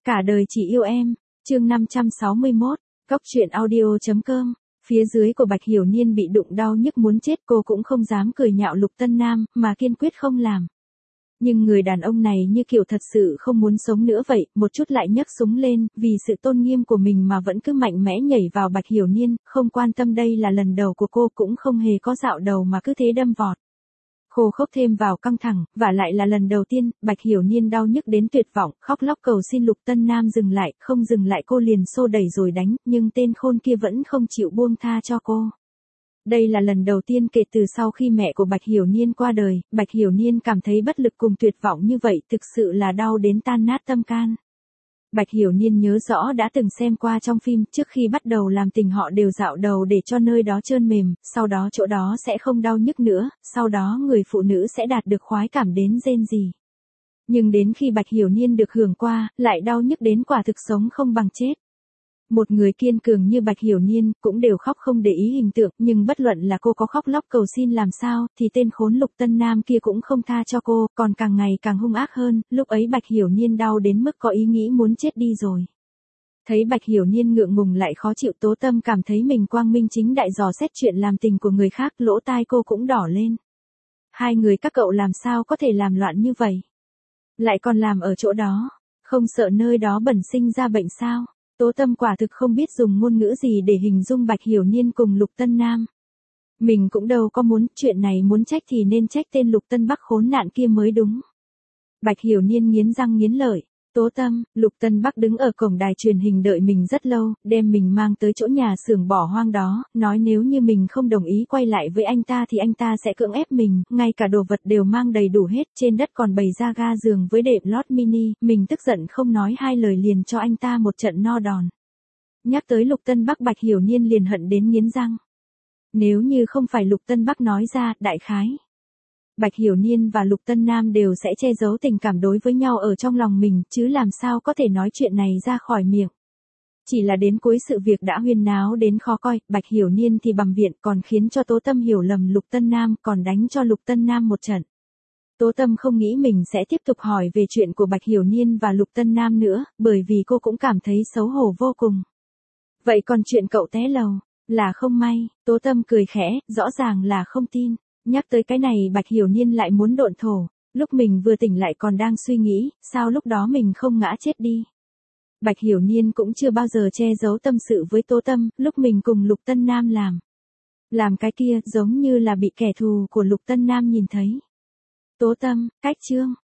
Cả đời chỉ yêu em, chương 561, Cóc truyện audio.com. Phía dưới của Bạch Hiểu Niên bị đụng đau nhức muốn chết, cô cũng không dám cười nhạo Lục Tân Nam, mà kiên quyết không làm. Nhưng người đàn ông này như kiểu thật sự không muốn sống nữa vậy, một chút lại nhấc súng lên, vì sự tôn nghiêm của mình mà vẫn cứ mạnh mẽ nhảy vào Bạch Hiểu Niên, không quan tâm đây là lần đầu của cô, cũng không hề có dạo đầu mà cứ thế đâm vọt. Khô khốc thêm vào căng thẳng, và lại là lần đầu tiên, Bạch Hiểu Niên đau nhức đến tuyệt vọng, khóc lóc cầu xin Lục Tân Nam dừng lại, không dừng lại cô liền xô đẩy rồi đánh, nhưng tên khôn kia vẫn không chịu buông tha cho cô. Đây là lần đầu tiên kể từ sau khi mẹ của Bạch Hiểu Niên qua đời, Bạch Hiểu Niên cảm thấy bất lực cùng tuyệt vọng như vậy, thực sự là đau đến tan nát tâm can. Bạch Hiểu Niên nhớ rõ đã từng xem qua trong phim, trước khi bắt đầu làm tình họ đều dạo đầu để cho nơi đó trơn mềm, sau đó chỗ đó sẽ không đau nhức nữa, sau đó người phụ nữ sẽ đạt được khoái cảm đến rên rỉ. Nhưng đến khi Bạch Hiểu Niên được hưởng qua, lại đau nhức đến quả thực sống không bằng chết. Một người kiên cường như Bạch Hiểu Niên cũng đều khóc không để ý hình tượng, nhưng bất luận là cô có khóc lóc cầu xin làm sao, thì tên khốn Lục Tân Nam kia cũng không tha cho cô, còn càng ngày càng hung ác hơn, lúc ấy Bạch Hiểu Niên đau đến mức có ý nghĩ muốn chết đi rồi. Thấy Bạch Hiểu Niên ngượng ngùng lại khó chịu, Tố Tâm cảm thấy mình quang minh chính đại dò xét chuyện làm tình của người khác, lỗ tai cô cũng đỏ lên. Hai người các cậu làm sao có thể làm loạn như vậy? Lại còn làm ở chỗ đó, không sợ nơi đó bẩn sinh ra bệnh sao? Tố Tâm quả thực không biết dùng ngôn ngữ gì để hình dung Bạch Hiểu Niên cùng Lục Tân Nam. Mình cũng đâu có muốn, chuyện này muốn trách thì nên trách tên Lục Tân Bắc khốn nạn kia mới đúng. Bạch Hiểu Niên nghiến răng nghiến lợi. Tố Tâm, Lục Tân Bắc đứng ở cổng đài truyền hình đợi mình rất lâu, đem mình mang tới chỗ nhà xưởng bỏ hoang đó, nói nếu như mình không đồng ý quay lại với anh ta thì anh ta sẽ cưỡng ép mình, ngay cả đồ vật đều mang đầy đủ hết, trên đất còn bày ra ga giường với đệm lót mini, mình tức giận không nói hai lời liền cho anh ta một trận no đòn. Nhắc tới Lục Tân Bắc, Bạch Hiểu Niên liền hận đến nghiến răng. Nếu như không phải Lục Tân Bắc nói ra, đại khái Bạch Hiểu Niên và Lục Tân Nam đều sẽ che giấu tình cảm đối với nhau ở trong lòng mình, chứ làm sao có thể nói chuyện này ra khỏi miệng. Chỉ là đến cuối sự việc đã huyên náo đến khó coi, Bạch Hiểu Niên thì bằm viện, còn khiến cho Tố Tâm hiểu lầm Lục Tân Nam, còn đánh cho Lục Tân Nam một trận. Tố Tâm không nghĩ mình sẽ tiếp tục hỏi về chuyện của Bạch Hiểu Niên và Lục Tân Nam nữa, bởi vì cô cũng cảm thấy xấu hổ vô cùng. Vậy còn chuyện cậu té lầu, là không may, Tố Tâm cười khẽ, rõ ràng là không tin. Nhắc tới cái này Bạch Hiểu Niên lại muốn độn thổ, lúc mình vừa tỉnh lại còn đang suy nghĩ, sao lúc đó mình không ngã chết đi. Bạch Hiểu Niên cũng chưa bao giờ che giấu tâm sự với Tố Tâm, lúc mình cùng Lục Tân Nam làm cái kia giống như là bị kẻ thù của Lục Tân Nam nhìn thấy. Tố Tâm, cách chương